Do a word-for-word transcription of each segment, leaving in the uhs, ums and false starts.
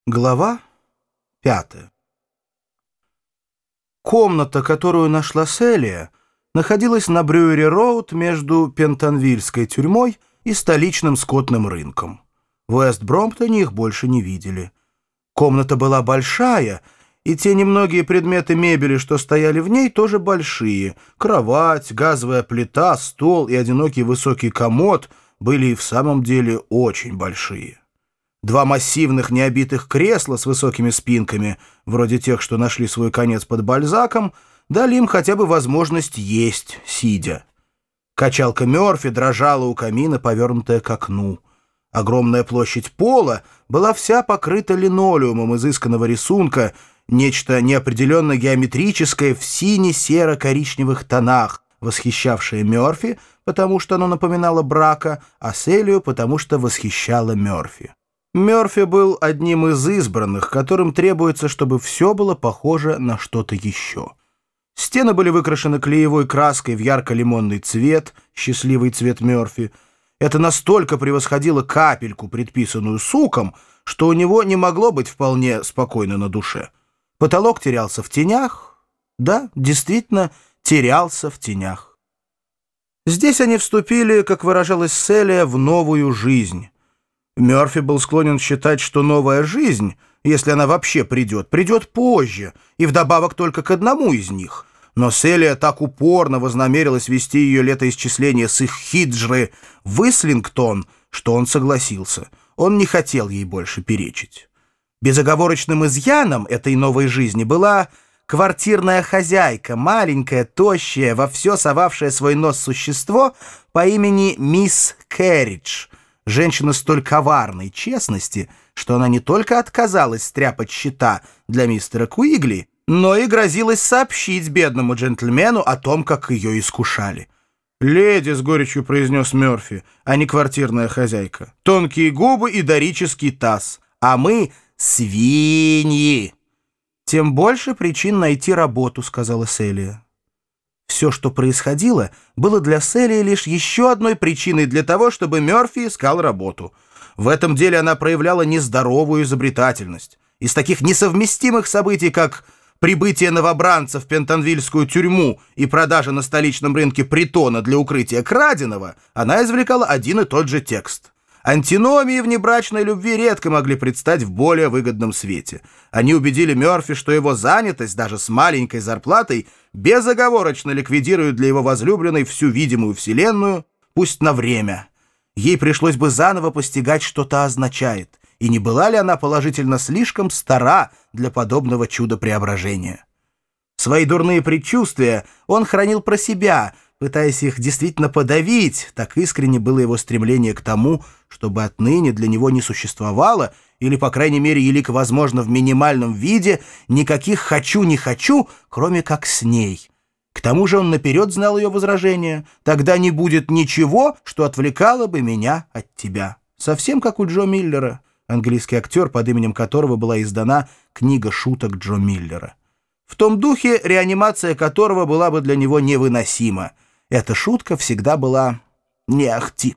Глава пятая. Комната, которую нашла Селия, находилась на Брюери-роуд между Пентонвильской тюрьмой и столичным скотным рынком. В Уэст-Бромптоне их больше не видели. Комната была большая, и те немногие предметы мебели, что стояли в ней, тоже большие. Кровать, газовая плита, стол и одинокий высокий комод были и в самом деле очень большие. Два массивных необитых кресла с высокими спинками, вроде тех, что нашли свой конец под Бальзаком, дали им хотя бы возможность есть, сидя. Качалка Мёрфи дрожала у камина, повернутая к окну. Огромная площадь пола была вся покрыта линолеумом изысканного рисунка, нечто неопределенно геометрическое в сине-серо-коричневых тонах, восхищавшее Мёрфи, потому что оно напоминало Брака, а Селию, потому что восхищало Мёрфи. Мёрфи был одним из избранных, которым требуется, чтобы все было похоже на что-то еще. Стены были выкрашены клеевой краской в ярко-лимонный цвет, счастливый цвет Мёрфи. Это настолько превосходило капельку, предписанную суком, что у него не могло быть вполне спокойно на душе. Потолок терялся в тенях. Да, действительно, терялся в тенях. Здесь они вступили, как выражалась Селия, в новую жизнь. Мёрфи был склонен считать, что новая жизнь, если она вообще придет, придет позже, и вдобавок только к одному из них. Но Селия так упорно вознамерилась вести ее летоисчисление с их хиджры в Ислингтон, что он согласился. Он не хотел ей больше перечить. Безоговорочным изъяном этой новой жизни была квартирная хозяйка, маленькая, тощая, во все совавшее свой нос существо по имени мисс Керридж, женщина столь коварной честности, что она не только отказалась стряпать счета для мистера Куигли, но и грозилась сообщить бедному джентльмену о том, как ее искушали. «Леди», — с горечью произнес Мёрфи, а не квартирная хозяйка, «тонкие губы и дорический таз, а мы — свиньи». «Тем больше причин найти работу», — сказала Селия. Все, что происходило, было для Селии лишь еще одной причиной для того, чтобы Мёрфи искал работу. В этом деле она проявляла нездоровую изобретательность. Из таких несовместимых событий, как прибытие новобранцев в Пентонвильскую тюрьму и продажа на столичном рынке притона для укрытия краденого, она извлекала один и тот же текст. Антиномии внебрачной любви редко могли предстать в более выгодном свете. Они убедили Мёрфи, что его занятость, даже с маленькой зарплатой, безоговорочно ликвидирует для его возлюбленной всю видимую вселенную, пусть на время. Ей пришлось бы заново постигать, что та означает, и не была ли она положительно слишком стара для подобного чуда преображения. Свои дурные предчувствия он хранил про себя, пытаясь их действительно подавить, так искренне было его стремление к тому, чтобы отныне для него не существовало, или, по крайней мере, елико возможно в минимальном виде, никаких «хочу, не хочу», кроме как с ней. К тому же он наперед знал ее возражение: «Тогда не будет ничего, что отвлекало бы меня от тебя». Совсем как у Джо Миллера, английский актер, под именем которого была издана книга шуток Джо Миллера. В том духе, реанимация которого была бы для него невыносима. Эта шутка всегда была не ахти.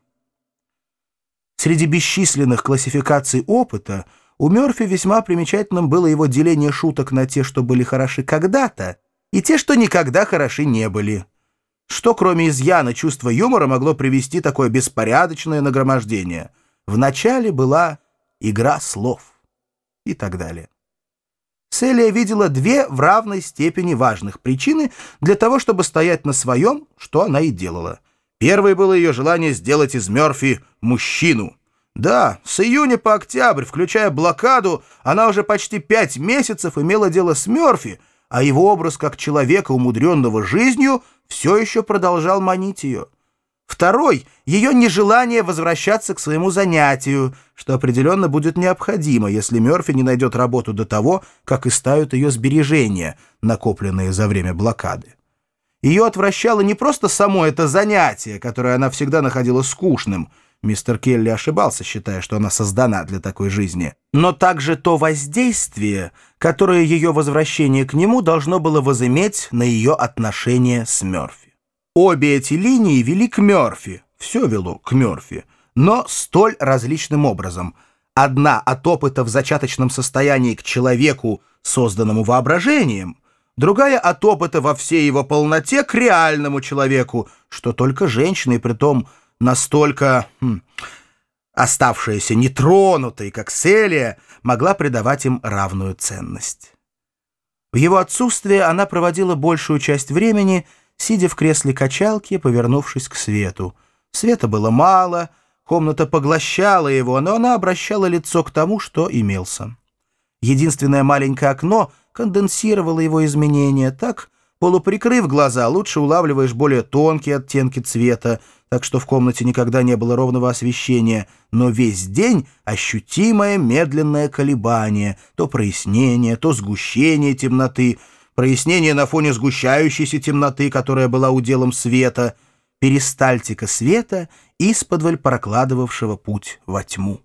Среди бесчисленных классификаций опыта у Мёрфи весьма примечательным было его деление шуток на те, что были хороши когда-то, и те, что никогда хороши не были. Что, кроме изъяна чувства юмора, могло привести такое беспорядочное нагромождение? Вначале была игра слов и так далее. Селия видела две в равной степени важных причины для того, чтобы стоять на своем, что она и делала. Первой было ее желание сделать из Мёрфи мужчину. Да, с июня по октябрь, включая блокаду, она уже почти пять месяцев имела дело с Мёрфи, а его образ как человека, умудренного жизнью, все еще продолжал манить ее. Второй — ее нежелание возвращаться к своему занятию, что определенно будет необходимо, если Мёрфи не найдет работу до того, как истают ее сбережения, накопленные за время блокады. Ее отвращало не просто само это занятие, которое она всегда находила скучным — мистер Келли ошибался, считая, что она создана для такой жизни — но также то воздействие, которое ее возвращение к нему должно было возыметь на ее отношения с Мёрфи. Обе эти линии вели к Мёрфи, все вело к Мёрфи, но столь различным образом. Одна от опыта в зачаточном состоянии к человеку, созданному воображением, другая от опыта во всей его полноте к реальному человеку, что только женщина, и притом настолько хм, оставшаяся нетронутой, как Селия, могла придавать им равную ценность. В его отсутствие она проводила большую часть времени, сидя в кресле качалки, повернувшись к свету. Света было мало, комната поглощала его, но она обращала лицо к тому, что имелся. Единственное маленькое окно конденсировало его изменения. Так, полуприкрыв глаза, лучше улавливаешь более тонкие оттенки цвета, так что в комнате никогда не было ровного освещения, но весь день ощутимое медленное колебание, то прояснение, то сгущение темноты, прояснение на фоне сгущающейся темноты, которая была уделом света, перистальтика света, исподволь прокладывавшего путь во тьму.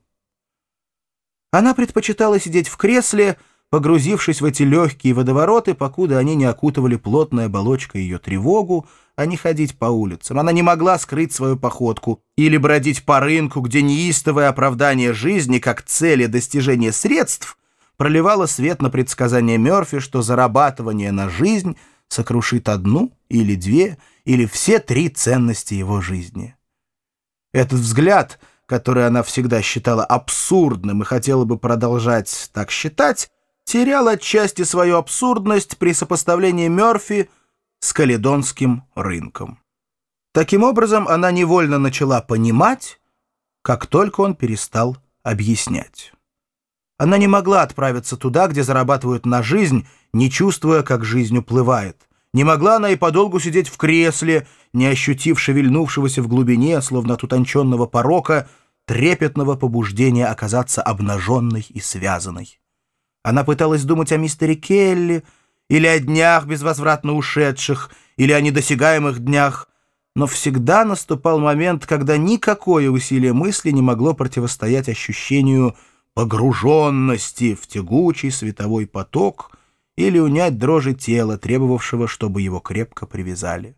Она предпочитала сидеть в кресле, погрузившись в эти легкие водовороты, покуда они не окутывали плотной оболочкой ее тревогу, а не ходить по улицам. Она не могла скрыть свою походку или бродить по рынку, где неистовое оправдание жизни, как цели достижения средств, проливало свет на предсказание Мёрфи, что зарабатывание на жизнь сокрушит одну или две или все три ценности его жизни. Этот взгляд, который она всегда считала абсурдным и хотела бы продолжать так считать, терял отчасти свою абсурдность при сопоставлении Мёрфи с каледонским рынком. Таким образом, она невольно начала понимать, как только он перестал объяснять. Она не могла отправиться туда, где зарабатывают на жизнь, не чувствуя, как жизнь уплывает. Не могла она и подолгу сидеть в кресле, не ощутив шевельнувшегося в глубине, словно от утонченного порока, трепетного побуждения оказаться обнаженной и связанной. Она пыталась думать о мистере Келли, или о днях безвозвратно ушедших, или о недосягаемых днях, но всегда наступал момент, когда никакое усилие мысли не могло противостоять ощущению погруженности в тягучий световой поток или унять дрожи тела, требовавшего, чтобы его крепко привязали.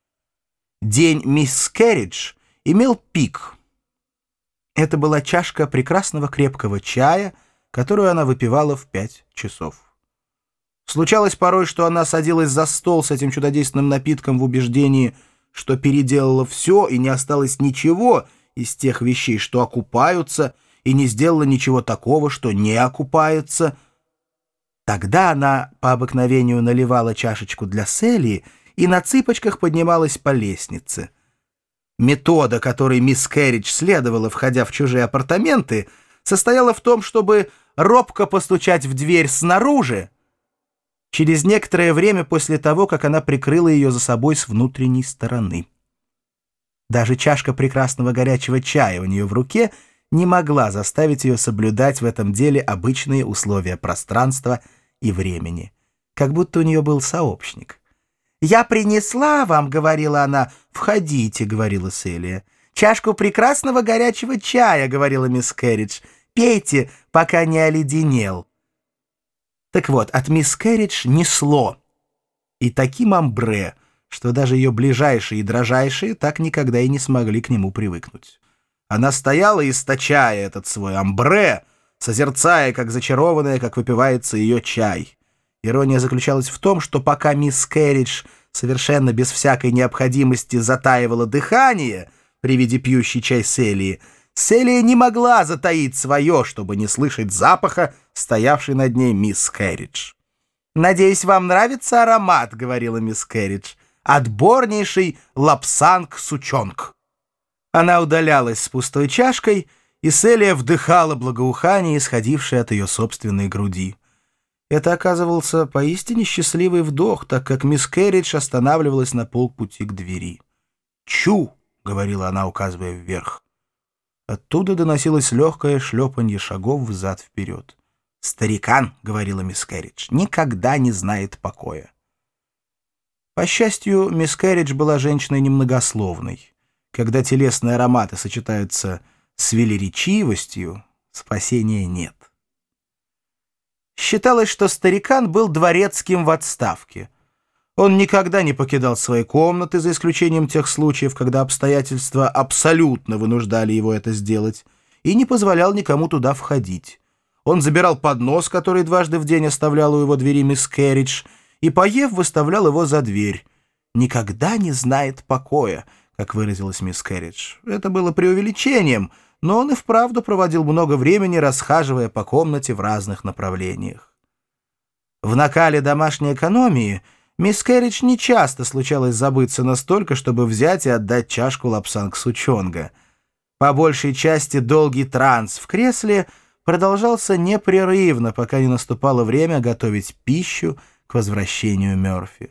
День мисс Керридж имел пик. Это была чашка прекрасного крепкого чая, которую она выпивала в пять часов. Случалось порой, что она садилась за стол с этим чудодейственным напитком в убеждении, что переделала все и не осталось ничего из тех вещей, что окупаются, и не сделала ничего такого, что не окупается. Тогда она по обыкновению наливала чашечку для Селии и на цыпочках поднималась по лестнице. Метода, которой мисс Керридж следовала, входя в чужие апартаменты, состояла в том, чтобы робко постучать в дверь снаружи, через некоторое время после того, как она прикрыла ее за собой с внутренней стороны. Даже чашка прекрасного горячего чая у нее в руке не могла заставить ее соблюдать в этом деле обычные условия пространства и времени, как будто у нее был сообщник. «Я принесла вам, — говорила она, — входите, — говорила Селия. Чашку прекрасного горячего чая, — говорила мисс Керридж, — пейте, пока не оледенел». Так вот, от мисс Керридж несло, и таким амбре, что даже ее ближайшие и дрожайшие так никогда и не смогли к нему привыкнуть. Она стояла, источая этот свой амбре, созерцая, как зачарованная, как выпивается ее чай. Ирония заключалась в том, что пока мисс Керридж совершенно без всякой необходимости затаивала дыхание при виде пьющей чай Селии, Селия не могла затаить свое, чтобы не слышать запаха, стоявшей над ней мисс Керридж. «Надеюсь, вам нравится аромат, — говорила мисс Керридж, — отборнейший лапсанг-сучонг». Она удалялась с пустой чашкой, и Селия вдыхала благоухание, исходившее от ее собственной груди. Это оказывался поистине счастливый вдох, так как мисс Керридж останавливалась на полпути к двери. «Чу!» — говорила она, указывая вверх. Оттуда доносилось легкое шлепанье шагов взад-вперед. «Старикан, — говорила мисс Керридж, — никогда не знает покоя». По счастью, мисс Керридж была женщиной немногословной. Когда телесные ароматы сочетаются с велеречивостью, спасения нет. Считалось, что старикан был дворецким в отставке. Он никогда не покидал своей комнаты, за исключением тех случаев, когда обстоятельства абсолютно вынуждали его это сделать, и не позволял никому туда входить. Он забирал поднос, который дважды в день оставлял у его двери мисс Керридж, и, поев, выставлял его за дверь. «Никогда не знает покоя», как выразилась мисс Керридж. Это было преувеличением, но он и вправду проводил много времени, расхаживая по комнате в разных направлениях. В накале домашней экономии мисс Керридж нечасто случалось забыться настолько, чтобы взять и отдать чашку лапсанг-сучонга. По большей части долгий транс в кресле продолжался непрерывно, пока не наступало время готовить пищу к возвращению Мёрфи.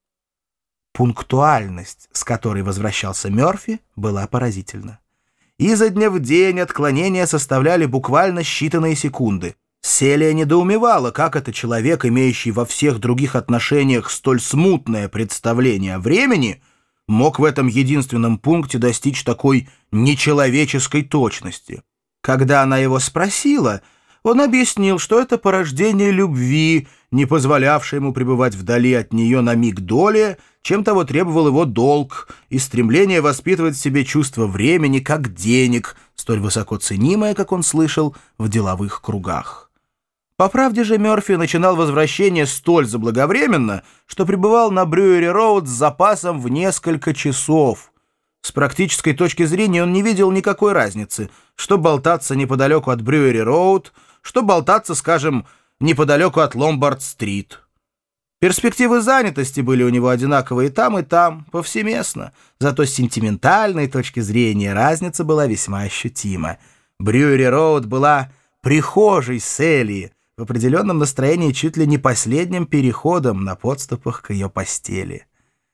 Пунктуальность, с которой возвращался Мёрфи, была поразительна. Изо дня в день отклонения составляли буквально считанные секунды. Селия недоумевала, как это человек, имеющий во всех других отношениях столь смутное представление о времени, мог в этом единственном пункте достичь такой нечеловеческой точности. Когда она его спросила, он объяснил, что это порождение любви, не позволявшей ему пребывать вдали от нее на миг долее, чем того требовал его долг, и стремление воспитывать в себе чувство времени как денег, столь высоко ценимое, как он слышал, в деловых кругах. По правде же Мёрфи начинал возвращение столь заблаговременно, что пребывал на Брюери-Роуд с запасом в несколько часов. С практической точки зрения он не видел никакой разницы, что болтаться неподалеку от Брюери-Роуд, что болтаться, скажем, неподалеку от Ломбард-стрит. Перспективы занятости были у него одинаковые там и там, повсеместно. Зато с сентиментальной точки зрения разница была весьма ощутима. Брюери-Роуд была прихожей Селии, в определенном настроении чуть ли не последним переходом на подступах к ее постели.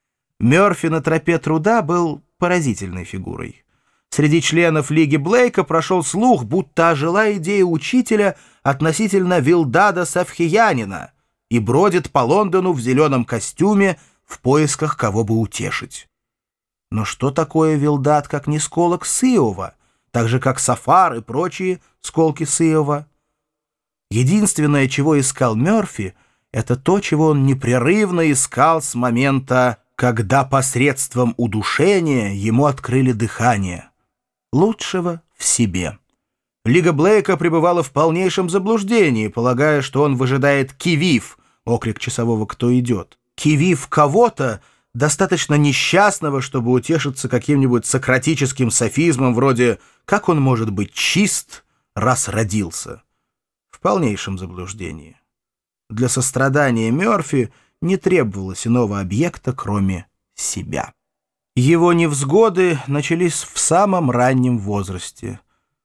Мёрфи на тропе труда был поразительной фигурой. Среди членов Лиги Блейка прошел слух, будто ожила идея учителя относительно Вилдада Сафхиянина и бродит по Лондону в зеленом костюме в поисках кого бы утешить. Но что такое Вилдад, как не сколок Сиова, так же, как Сафар и прочие сколки Сиова? Единственное, чего искал Мёрфи, это то, чего он непрерывно искал с момента, когда посредством удушения ему открыли дыхание. Лучшего в себе. Лига Блейка пребывала в полнейшем заблуждении, полагая, что он выжидает кивив, окрик часового «Кто идет?». Кивив кого-то, достаточно несчастного, чтобы утешиться каким-нибудь сократическим софизмом вроде «Как он может быть чист, раз родился?». В полнейшем заблуждении. Для сострадания Мёрфи не требовалось иного объекта, кроме себя. Его невзгоды начались в самом раннем возрасте.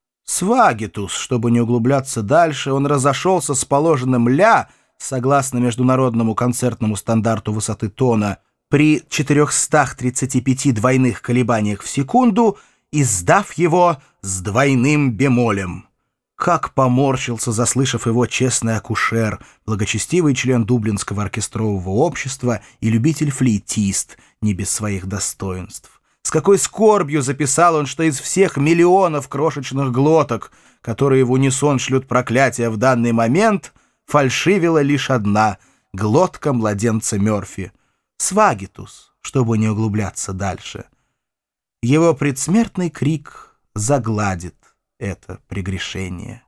Свагитус, чтобы не углубляться дальше, он разошелся с положенным «ля», согласно международному концертному стандарту высоты тона, при четырехстах тридцати пяти двойных колебаниях в секунду, издав его с двойным бемолем. Как поморщился, заслышав его честный акушер, благочестивый член Дублинского оркестрового общества и любитель-флейтист, не без своих достоинств. С какой скорбью записал он, что из всех миллионов крошечных глоток, которые в унисон шлют проклятия в данный момент, фальшивила лишь одна — глотка младенца Мёрфи. Свагитус, чтобы не углубляться дальше. Его предсмертный крик загладит это прегрешение.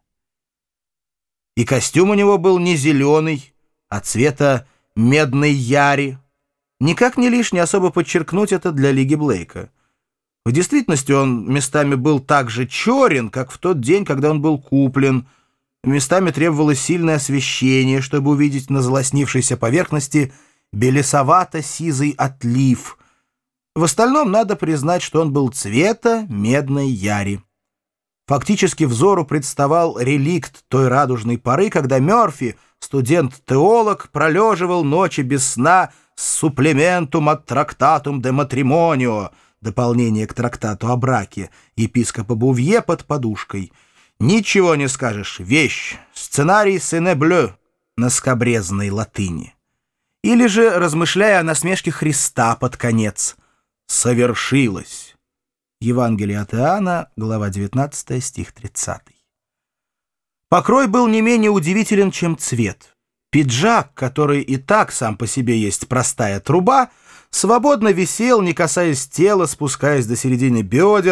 И костюм у него был не зеленый, а цвета медной яри. Никак не лишне особо подчеркнуть это для Лиги Блейка. В действительности он местами был так же черен, как в тот день, когда он был куплен. Местами требовалось сильное освещение, чтобы увидеть на залоснившейся поверхности белесовато-сизый отлив. В остальном надо признать, что он был цвета медной яри. Фактически взору представал реликт той радужной поры, когда Мёрфи, студент-теолог, пролеживал ночи без сна с суплементум от трактатум де матримонио, дополнение к трактату о браке, епископа Бувье под подушкой. Ничего не скажешь, вещь, сценарий «Сене блeu» на скабрезной латыни. Или же, размышляя о насмешке Христа под конец, «Совершилось». Евангелие от Иоанна, глава девятнадцатая, стих тридцатый. Покрой был не менее удивителен, чем цвет. Пиджак, который и так сам по себе есть простая труба, свободно висел, не касаясь тела, спускаясь до середины бедер,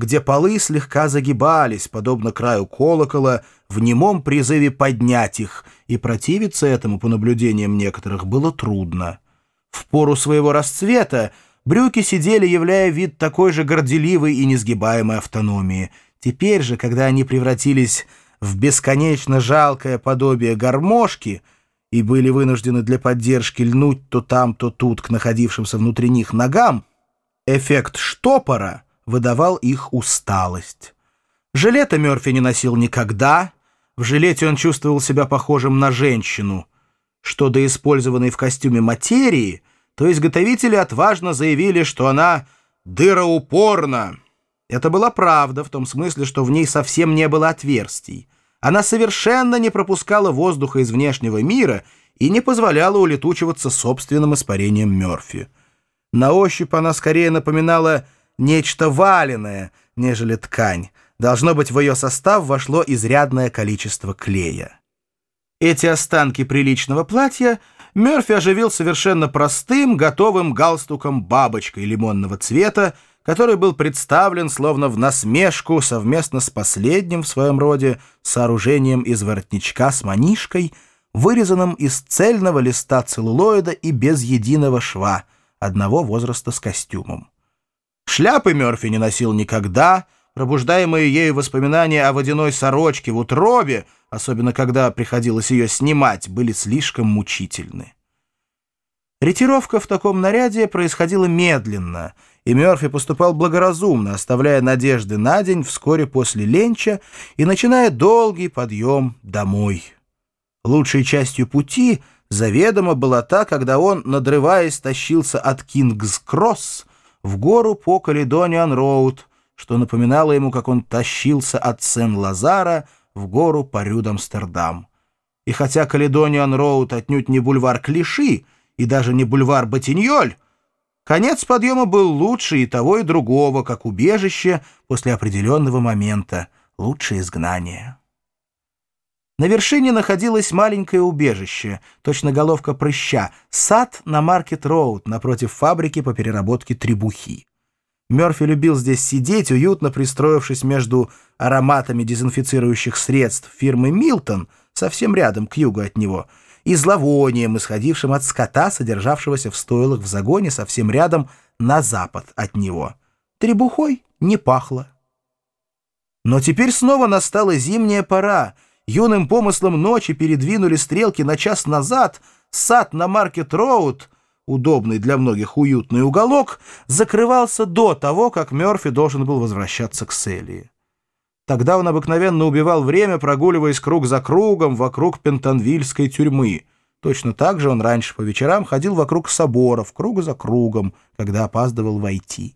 где полы слегка загибались, подобно краю колокола, в немом призыве поднять их, и противиться этому, по наблюдениям некоторых, было трудно. В пору своего расцвета брюки сидели, являя вид такой же горделивой и несгибаемой автономии. Теперь же, когда они превратились в бесконечно жалкое подобие гармошки и были вынуждены для поддержки льнуть то там, то тут к находившимся внутри них ногам, эффект штопора выдавал их усталость. Жилета Мёрфи не носил никогда. В жилете он чувствовал себя похожим на женщину. Что до использованной в костюме материи, то изготовители отважно заявили, что она дыроупорна. Это была правда в том смысле, что в ней совсем не было отверстий. Она совершенно не пропускала воздуха из внешнего мира и не позволяла улетучиваться собственным испарением Мёрфи. На ощупь она скорее напоминала нечто валеное, нежели ткань. Должно быть, в ее состав вошло изрядное количество клея. Эти останки приличного платья Мёрфи оживил совершенно простым, готовым галстуком-бабочкой лимонного цвета, который был представлен словно в насмешку совместно с последним в своем роде сооружением из воротничка с манишкой, вырезанным из цельного листа целлулоида и без единого шва, одного возраста с костюмом. Шляпы Мёрфи не носил никогда. Пробуждаемые ею воспоминания о водяной сорочке в утробе, особенно когда приходилось ее снимать, были слишком мучительны. Ретировка в таком наряде происходила медленно, и Мёрфи поступал благоразумно, оставляя надежды на день вскоре после ленча и начиная долгий подъем домой. Лучшей частью пути заведомо была та, когда он, надрываясь, тащился от Кингс-Кросс в гору по Каледониан-Роуд, что напоминало ему, как он тащился от Сен-Лазара в гору по Рюд-Амстердам. И хотя Каледониан-Роуд отнюдь не бульвар Клиши и даже не бульвар Ботиньоль, конец подъема был лучше и того, и другого, как убежище после определенного момента, лучше изгнание. На вершине находилось маленькое убежище, точно головка прыща, сад на Маркет-Роуд напротив фабрики по переработке требухи. Мёрфи любил здесь сидеть, уютно пристроившись между ароматами дезинфицирующих средств фирмы «Милтон», совсем рядом, к югу от него, и зловонием, исходившим от скота, содержавшегося в стойлах в загоне совсем рядом на запад от него. Требухой не пахло. Но теперь снова настала зимняя пора. Юным помыслом ночи передвинули стрелки на час назад. Сад на Маркет-Роуд, удобный для многих уютный уголок, закрывался до того, как Мёрфи должен был возвращаться к Селии. Тогда он обыкновенно убивал время, прогуливаясь круг за кругом вокруг Пентонвильской тюрьмы. Точно так же он раньше по вечерам ходил вокруг соборов, круг за кругом, когда опаздывал войти.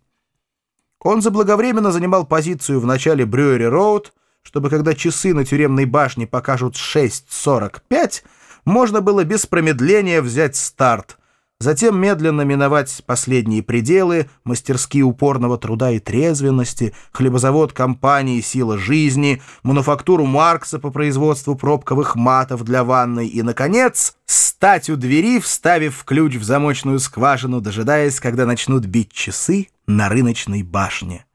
Он заблаговременно занимал позицию в начале Брюэри-Роуд, чтобы, когда часы на тюремной башне покажут шесть сорок пять, можно было без промедления взять старт, затем медленно миновать последние пределы, мастерские упорного труда и трезвенности, хлебозавод компании «Сила жизни», мануфактуру Маркса по производству пробковых матов для ванной и, наконец, стать у двери, вставив ключ в замочную скважину, дожидаясь, когда начнут бить часы на рыночной башне.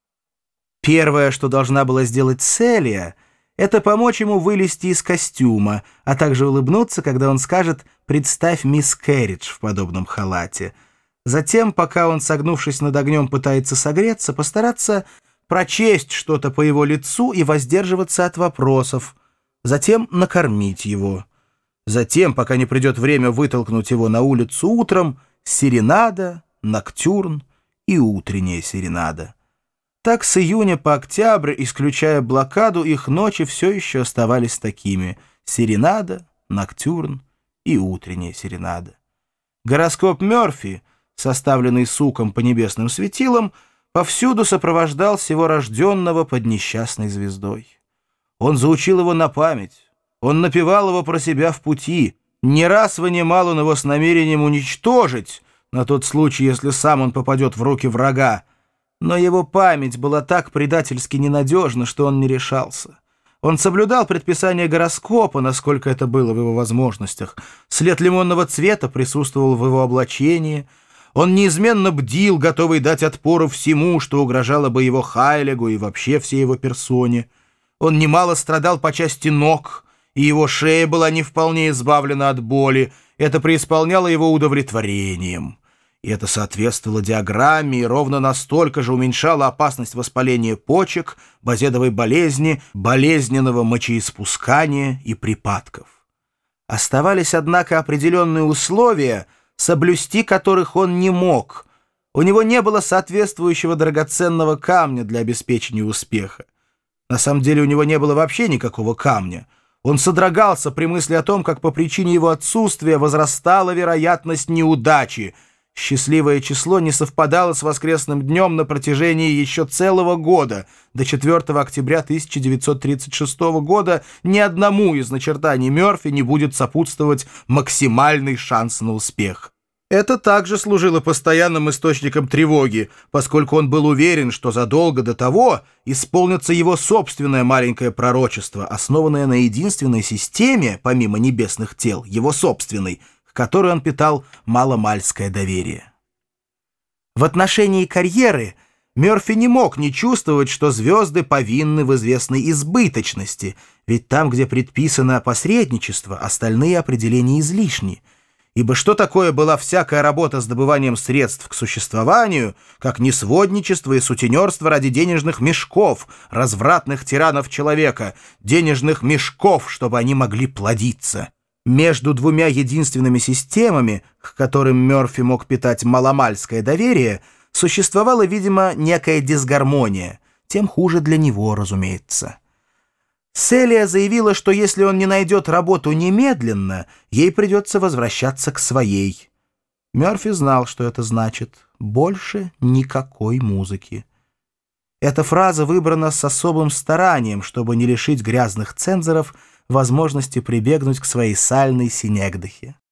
Первое, что должна была сделать Селия, это помочь ему вылезти из костюма, а также улыбнуться, когда он скажет «представь мисс Керридж в подобном халате». Затем, пока он, согнувшись над огнем, пытается согреться, постараться прочесть что-то по его лицу и воздерживаться от вопросов. Затем накормить его. Затем, пока не придет время вытолкнуть его на улицу утром, серенада, ноктюрн и утренняя серенада. Так с июня по октябрь, исключая блокаду, их ночи все еще оставались такими: серенада, ноктюрн и утренняя серенада. Гороскоп Мёрфи, составленный суком по небесным светилам, повсюду сопровождал сего рожденного под несчастной звездой. Он заучил его на память, он напевал его про себя в пути, не раз вынимал он его с намерением уничтожить, на тот случай, если сам он попадет в руки врага. Но его память была так предательски ненадежна, что он не решался. Он соблюдал предписание гороскопа, насколько это было в его возможностях. След лимонного цвета присутствовал в его облачении. Он неизменно бдил, готовый дать отпору всему, что угрожало бы его Хайлегу и вообще всей его персоне. Он немало страдал по части ног, и его шея была не вполне избавлена от боли. Это преисполняло его удовлетворением. И это соответствовало диаграмме и ровно настолько же уменьшало опасность воспаления почек, базедовой болезни, болезненного мочеиспускания и припадков. Оставались, однако, определенные условия, соблюсти которых он не мог. У него не было соответствующего драгоценного камня для обеспечения успеха. На самом деле у него не было вообще никакого камня. Он содрогался при мысли о том, как по причине его отсутствия возрастала вероятность неудачи. Счастливое число не совпадало с воскресным днем на протяжении еще целого года. До четвёртого октября тысяча девятьсот тридцать шестого года ни одному из начертаний Мёрфи не будет сопутствовать максимальный шанс на успех. Это также служило постоянным источником тревоги, поскольку он был уверен, что задолго до того исполнится его собственное маленькое пророчество, основанное на единственной системе, помимо небесных тел, его собственной, к которой он питал маломальское доверие. В отношении карьеры Мёрфи не мог не чувствовать, что звезды повинны в известной избыточности, ведь там, где предписано посредничество, остальные определения излишни. Ибо что такое была всякая работа с добыванием средств к существованию, как несводничество и сутенерство ради денежных мешков, развратных тиранов человека, денежных мешков, чтобы они могли плодиться? Между двумя единственными системами, к которым Мёрфи мог питать маломальское доверие, существовала, видимо, некая дисгармония, тем хуже для него, разумеется. Селия заявила, что если он не найдет работу немедленно, ей придется возвращаться к своей. Мёрфи знал, что это значит. Больше никакой музыки. Эта фраза выбрана с особым старанием, чтобы не лишить грязных цензоров возможности прибегнуть к своей сальной синегдахе.